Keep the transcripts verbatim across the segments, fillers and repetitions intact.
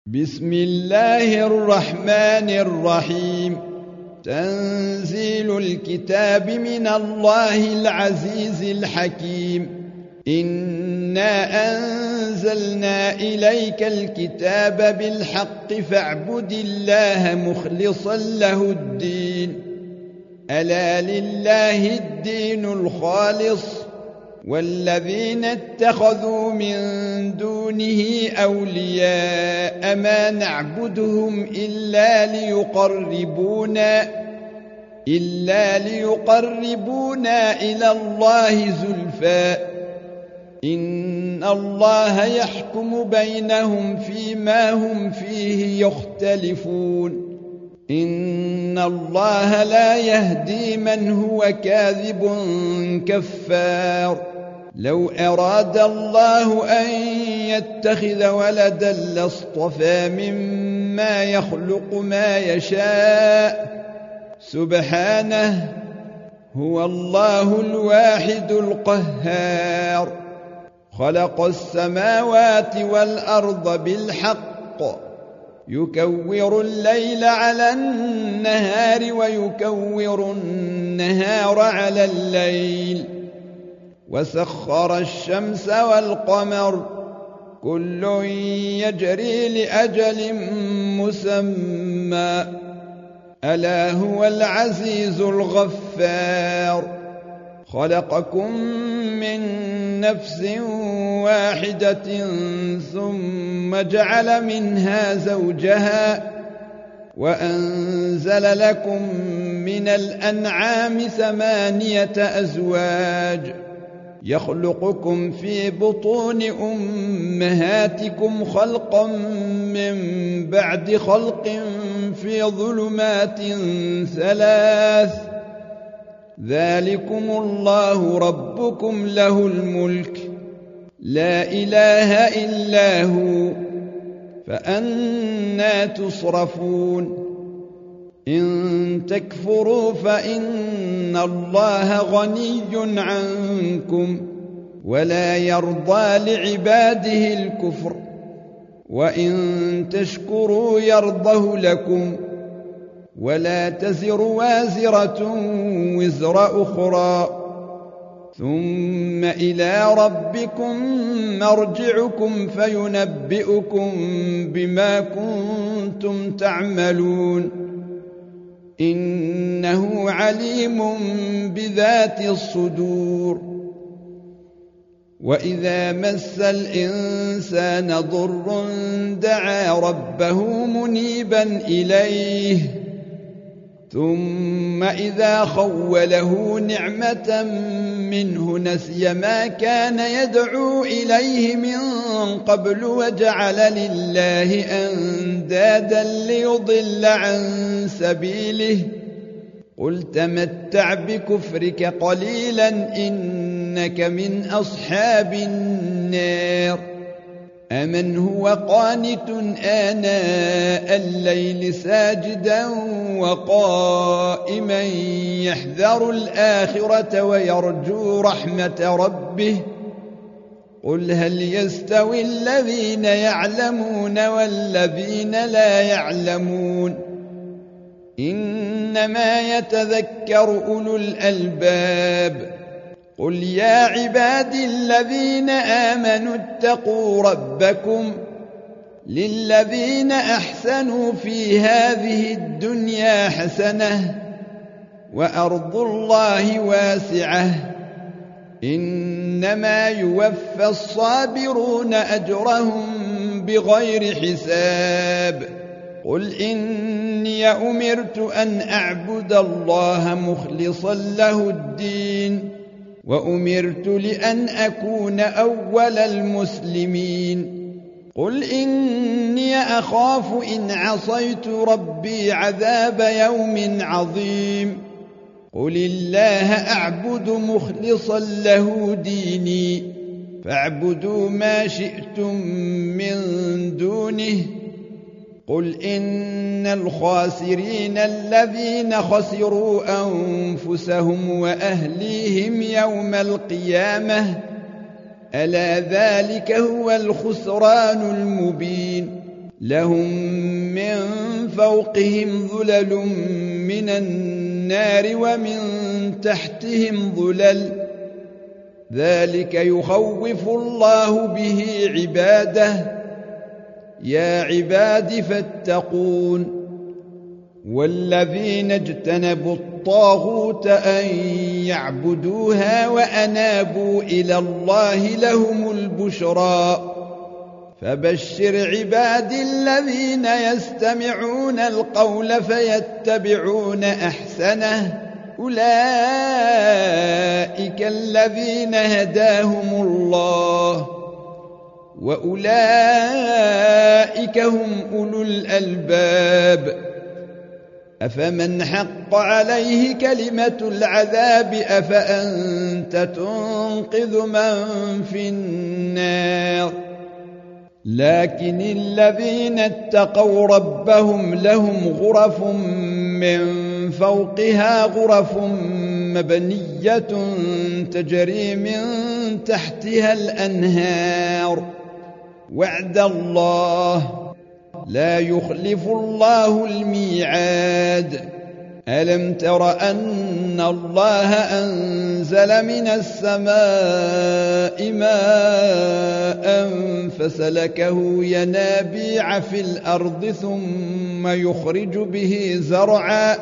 بسم الله الرحمن الرحيم. تنزيل الكتاب من الله العزيز الحكيم. إنا أنزلنا إليك الكتاب بالحق فاعبد الله مخلصا له الدين. ألا لله الدين الخالص والذين اتخذوا من دونه أولياء ما نعبدهم إلا ليقربونا إلا ليقربونا إلى الله زلفى إن الله يحكم بينهم فيما هم فيه يختلفون. إن الله لا يهدي من هو كاذب كفار. لو أراد الله أن يتخذ ولدا لاصطفى مما يخلق ما يشاء سبحانه هو الله الواحد القهار. خلق السماوات والأرض بالحق يكور الليل على النهار ويكور النهار على الليل وسخر الشمس والقمر كل يجري لأجل مسمى ألا هو العزيز الغفار. خلقكم من نفس واحدة ثم جعل منها زوجها وأنزل لكم من الأنعام ثمانية أزواج يخلقكم في بطون أمهاتكم خلقا من بعد خلق في ظلمات ثلاث ذلكم الله ربكم له الملك لا إله إلا هو فأنى تصرفون. إن تكفروا فإن الله غني عنكم ولا يرضى لعباده الكفر وإن تشكروا يرضه لكم ولا تزر وازرة وزر أخرى ثم إلى ربكم مرجعكم فينبئكم بما كنتم تعملون إنه عليم بذات الصدور. وإذا مس الإنسان ضر دعا ربه منيبا إليه ثم إذا خوله نعمة منه نسي ما كان يدعو إليه من قبل وجعل لله أندادا ليضل عن سبيله قل تمتع بكفرك قليلا إنك من أصحاب النار. أمن هو قانت آناء الليل ساجدا وقائما يحذر الآخرة ويرجو رحمة ربه قل هل يستوي الذين يعلمون والذين لا يعلمون إنما يتذكر أولو الألباب. قل يا عبادي الذين آمنوا اتقوا ربكم للذين أحسنوا في هذه الدنيا حسنة وأرض الله واسعة إنما يوفى الصابرون أجرهم بغير حساب. قل إني أمرت أن أعبد الله مخلصا له الدين وأمرت لأن أكون أول المسلمين. قل إني أخاف إن عصيت ربي عذاب يوم عظيم. قل الله أعبد مخلصا له ديني فاعبدوا ما شئتم من دونه. قل إن الخاسرين الذين خسروا أنفسهم وأهليهم يوم القيامة ألا ذلك هو الخسران المبين لهم من فوقهم ظلل من النار ومن تحتهم ظلل ذلك يخوف الله به عباده يا عباد فاتقون والذين اجتنبوا الطاغوت أن يعبدوها وأنابوا إلى الله لهم البشرى فبشر عبادي الذين يستمعون القول فيتبعون أحسنه أولئك الذين هداهم الله وأولئك هم أولو الألباب أفمن حق عليه كلمة العذاب أفأنت تنقذ من في النار لكن الذين اتقوا ربهم لهم غرف من فوقها غرف مبنية تجري من تحتها الأنهار وعد الله لا يخلف الله الميعاد ألم تر أن الله أنزل من السماء ماء فسلكه ينابيع في الأرض ثم يخرج به زرعا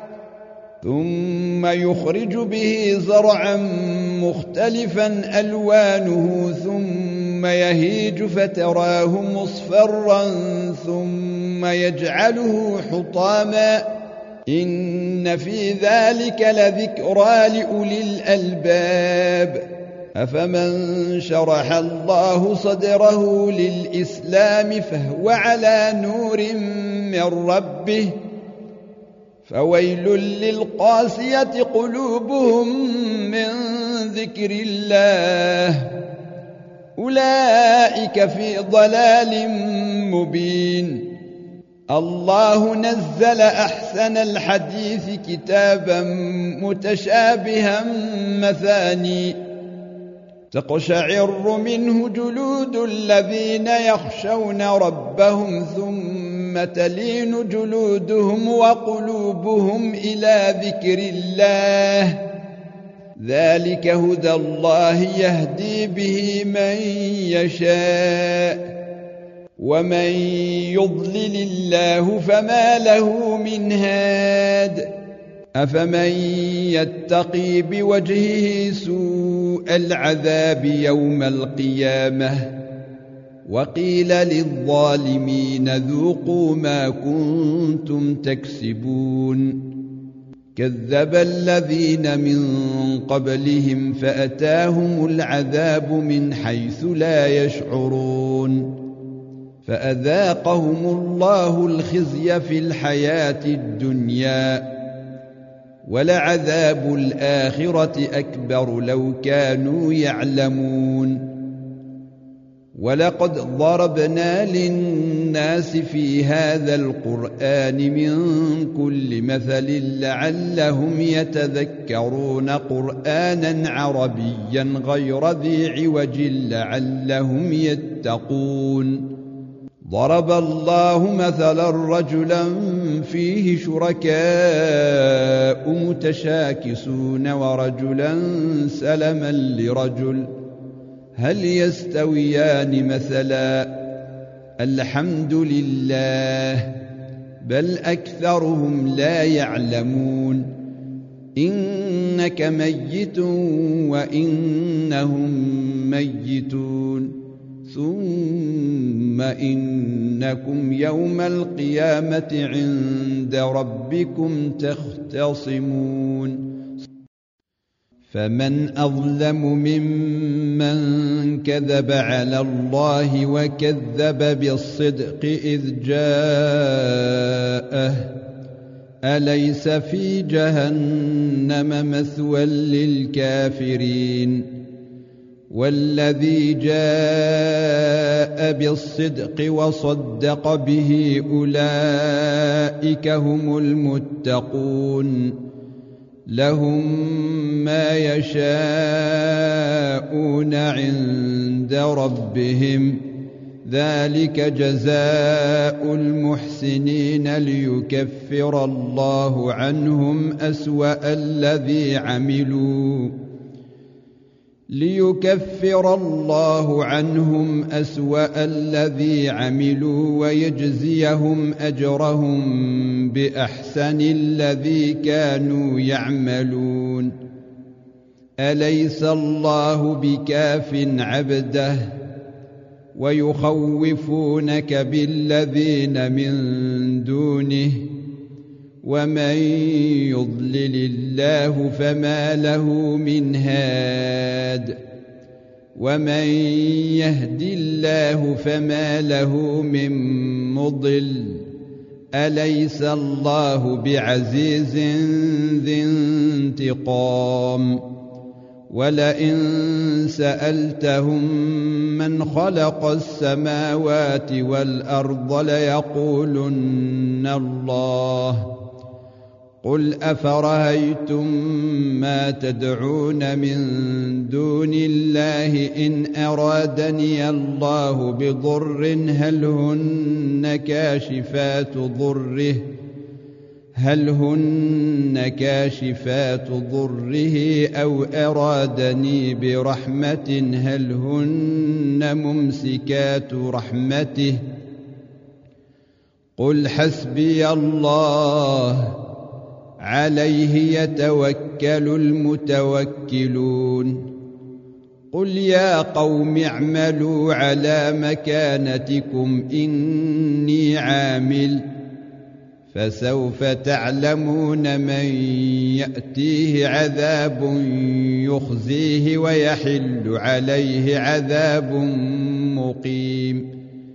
ثم يخرج به زرعا مختلفا ألوانه ثم يهيج فتراه مصفرا ثم يجعله حطاما إن في ذلك لذكرى لأولي الألباب أفمن شرح الله صدره للإسلام فهو على نور من ربه فويل للقاسية قلوبهم من ذكر الله أولئك في ضلال مبين الله نزل أحسن الحديث كتابا متشابها مثاني تقشعر منه جلود الذين يخشون ربهم ثم تلين جلودهم وقلوبهم إلى ذكر الله ذلك هدى الله يهدي به من يشاء ومن يضلل الله فما له من هاد أفمن يتقي بوجهه سوء العذاب يوم القيامة وقيل للظالمين ذوقوا ما كنتم تكسبون كذب الذين من قبلهم فأتاهم العذاب من حيث لا يشعرون فأذاقهم الله الخزي في الحياة الدنيا ولعذاب الآخرة أكبر لو كانوا يعلمون ولقد ضربنا للناس في هذا القرآن من كل مثل لعلهم يتذكرون قرآنا عربيا غير ذي عوج لعلهم يتقون ضرب الله مثلا رجلا فيه شركاء متشاكسون ورجلا سلما لرجل هل يستويان مثلا الحمد لله بل أكثرهم لا يعلمون إنك ميت وإنهم ميتون ثم إنكم يوم القيامة عند ربكم تختصمون فمن أظلم ممن كذب على الله وكذب بالصدق إذ جاءه أليس في جهنم مثوى للكافرين والذي جاء بالصدق وصدق به أولئك هم المتقون لهم ما يشاءون عند ربهم ذلك جزاء المحسنين ليكفر الله عنهم أسوأ الذي عملوا ليكفر الله عنهم أسوأ الذي عملوا ويجزيهم أجرهم بأحسن الذي كانوا يعملون. أليس الله بكاف عبده ويخوفونك بالذين من دونه ومن يضلل الله فما له من هاد ومن يهد الله فما له من مضل. أليس الله بعزيز ذي انتقام؟ ولئن سألتهم من خلق السماوات والأرض ليقولن الله. قل أفرأيتم ما تدعون من دون الله إن أرادني الله بضر هل هن كاشفات ضره هل هن كاشفات ضره أو أرادني برحمة هل هن ممسكات رحمته؟ قل حسبي الله عليه يتوكل المتوكلون. قل يا قوم اعملوا على مكانتكم إني عامل فسوف تعلمون من يأتيه عذاب يخزيه ويحل عليه عذاب مقيم.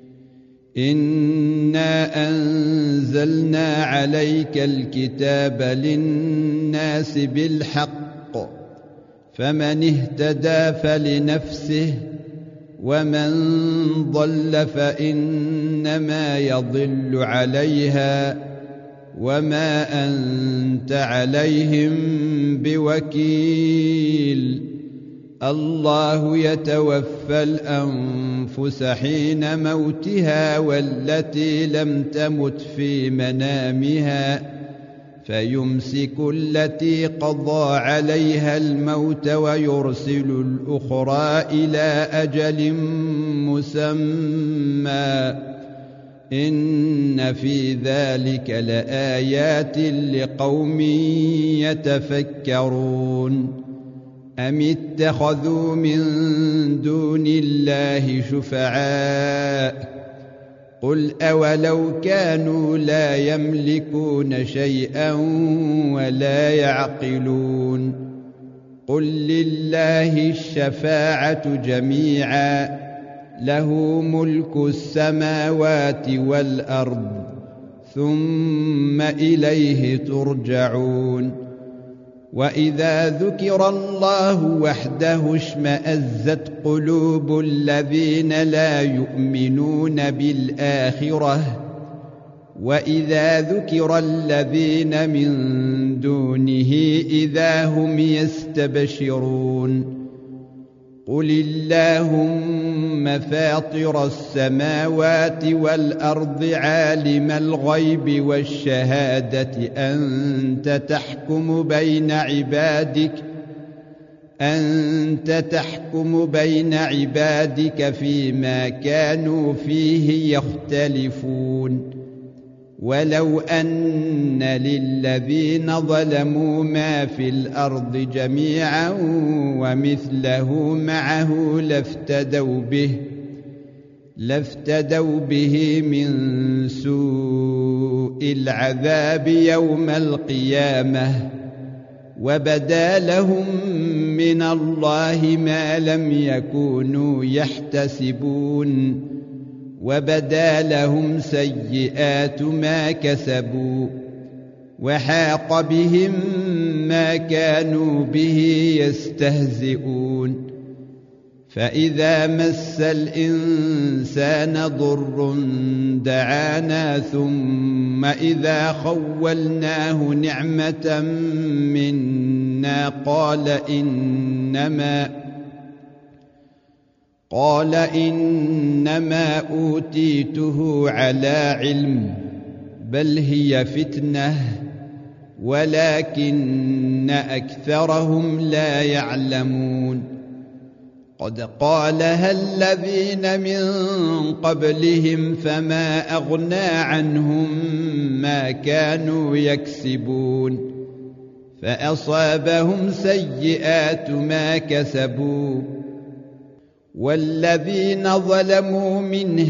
إنا أنزلنا عليك الكتاب للناس بالحق فمن اهتدى فلنفسه ومن ضل فإنما يضل عليها وما أنت عليهم بوكيل. الله يتوفى الأنفس حين موتها والتي لم تمت في منامها فيمسك التي قضى عليها الموت ويرسل الأخرى إلى أجل مسمى. إن في ذلك لآيات لقوم يتفكرون. أم اتخذوا من دون الله شفعاء قل أولو كانوا لا يملكون شيئا ولا يعقلون. قل لله الشفاعة جميعا له ملك السماوات والأرض ثم إليه ترجعون. وإذا ذكر الله وحده اشمأزت قلوب الذين لا يؤمنون بالآخرة وإذا ذكر الذين من دونه إذا هم يستبشرون. قل اللهم فاطر السماوات والأرض عالم الغيب والشهادة أنت تحكم بين عبادك أنت تحكم بين عبادك فيما كانوا فيه يختلفون. ولو أن للذين ظلموا ما في الأرض جميعا ومثله معه لافتدوا به لافتدوا به من سوء العذاب يوم القيامة وبدا لهم من الله ما لم يكونوا يحتسبون وبدا لهم سيئات ما كسبوا وحاق بهم ما كانوا به يستهزئون. فإذا مس الإنسان ضر دعانا ثم إذا خولناه نعمة منا قال إنما قال إنما أوتيته على علم بل هي فتنة ولكن أكثرهم لا يعلمون قد قالها الذين من قبلهم فما أغنى عنهم ما كانوا يكسبون فأصابهم سيئات ما كسبوا والذين ظلموا من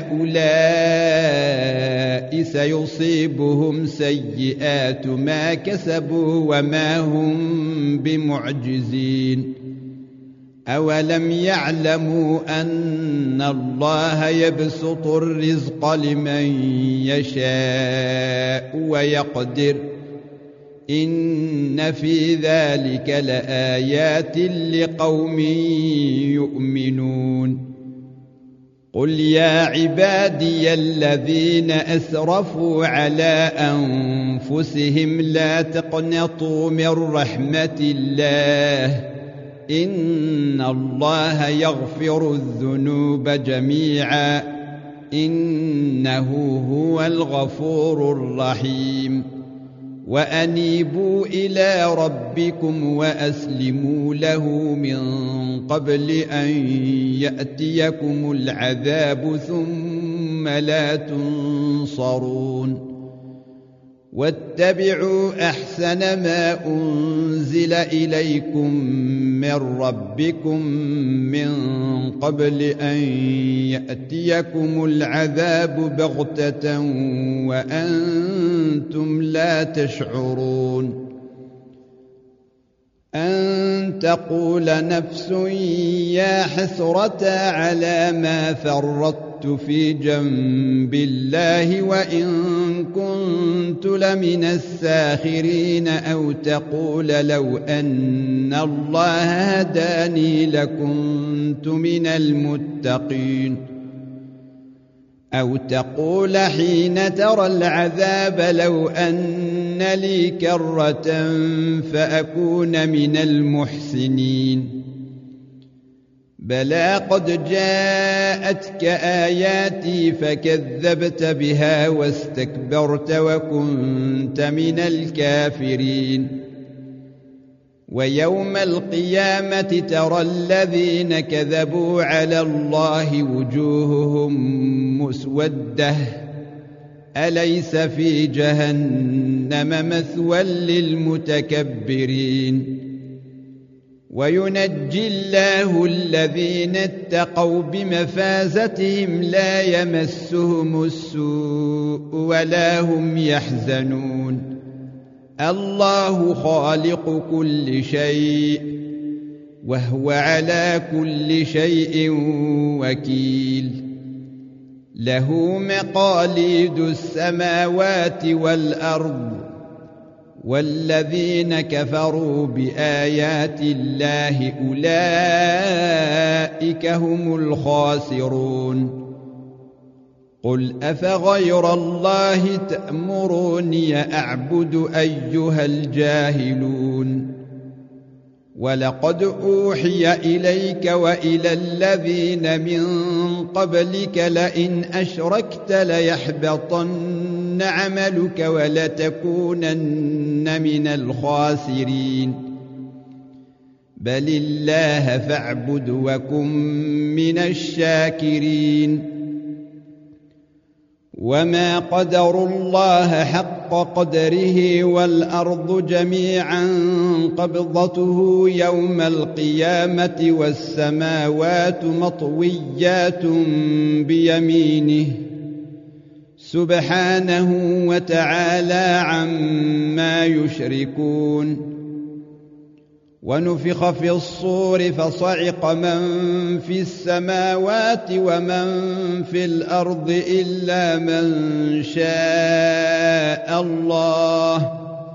هؤلاء سيصيبهم سيئات ما كسبوا وما هم بمعجزين أولم يعلموا أن الله يبسط الرزق لمن يشاء ويقدر إن في ذلك لآيات لقوم يؤمنون قل يا عبادي الذين أسرفوا على أنفسهم لا تقنطوا من رحمة الله إن الله يغفر الذنوب جميعا إنه هو الغفور الرحيم وأنيبوا إلى ربكم وأسلموا له من قبل أن يأتيكم العذاب ثم لا تنصرون واتبعوا أحسن ما أنزل إليكم من ربكم من قبل أن يأتيكم العذاب بغتة وأنتم لا تشعرون أن تقول نفس يا حسرة على ما فرطت في جنب الله وإن كنت لمن الساخرين أو تقول لو أن الله هداني لكنت من المتقين أو تقول حين ترى العذاب لو أن لي كرة فأكون من المحسنين بلى قد جاءتك آياتي فكذبت بها واستكبرت وكنت من الكافرين ويوم القيامة ترى الذين كذبوا على الله وجوههم مسودة أليس في جهنم مثوى للمتكبرين وينجي الله الذين اتقوا بمفازتهم لا يمسهم السوء ولا هم يحزنون الله خالق كل شيء وهو على كل شيء وكيل له مقاليد السماوات والأرض والذين كفروا بآيات الله أولئك هم الخاسرون قل أفغير الله تأمروني أعبد أيها الجاهلون ولقد أوحي إليك وإلى الذين من قبلك لئن أشركت ليحبطن عملك ولتكونن من الخاسرين بل الله فاعبد وكن من الشاكرين وما قدروا الله حق قدره والأرض جميعا قبضته يوم القيامة والسماوات مطويات بيمينه سبحانه وتعالى عما يشركون ونفخ في الصور فصعق من في السماوات ومن في الأرض إلا من شاء الله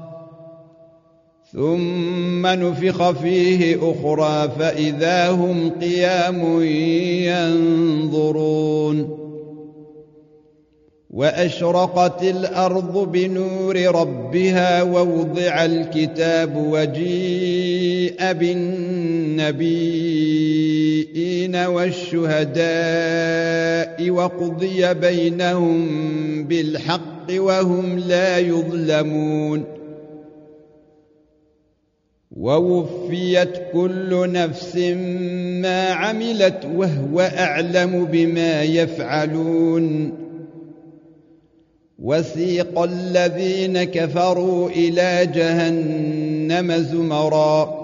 ثم نفخ فيه أخرى فإذا هم قيام ينظرون وأشرقت الأرض بنور ربها ووضع الكتاب وجيء بالنبيين والشهداء وقضي بينهم بالحق وهم لا يظلمون ووفيت كل نفس ما عملت وهو أعلم بما يفعلون وسيق الذين كفروا إلى جهنم زمرا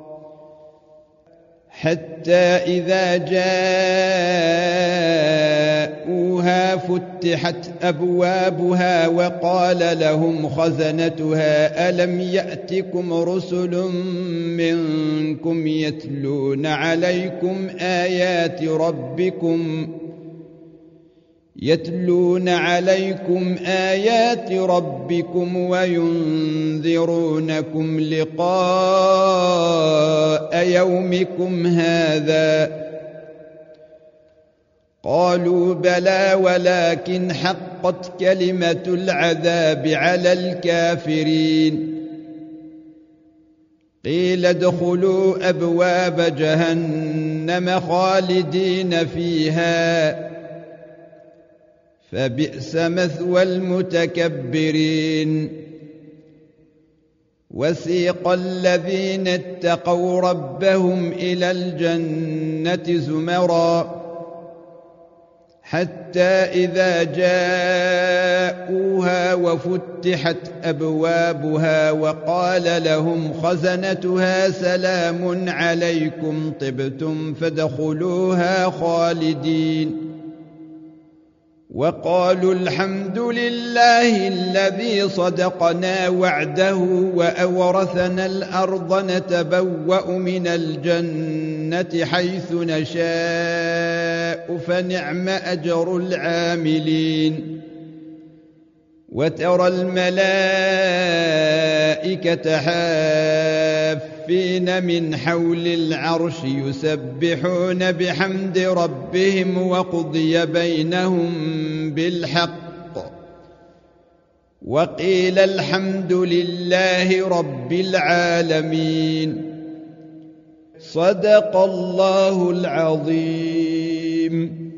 حتى إذا جاءوها فتحت أبوابها وقال لهم خزنتها ألم يأتكم رسل منكم يتلون عليكم آيات ربكم يتلون عليكم آيات ربكم وينذرونكم لقاء يومكم هذا قالوا بلى ولكن حقت كلمة العذاب على الكافرين قيل ادخلوا أبواب جهنم خالدين فيها فبئس مثوى المتكبرين وسيق الذين اتقوا ربهم إلى الجنة زمرا حتى إذا جاءوها وفتحت أبوابها وقال لهم خزنتها سلام عليكم طبتم فادخلوها خالدين وقالوا الحمد لله الذي صدقنا وعده وأورثنا الأرض نتبوأ من الجنة حيث نشاء فنعم أجر العاملين وترى الملائكة حافين من حول العرش يسبحون بحمد ربهم وقضي بينهم بالحق وقيل الحمد لله رب العالمين صدق الله العظيم.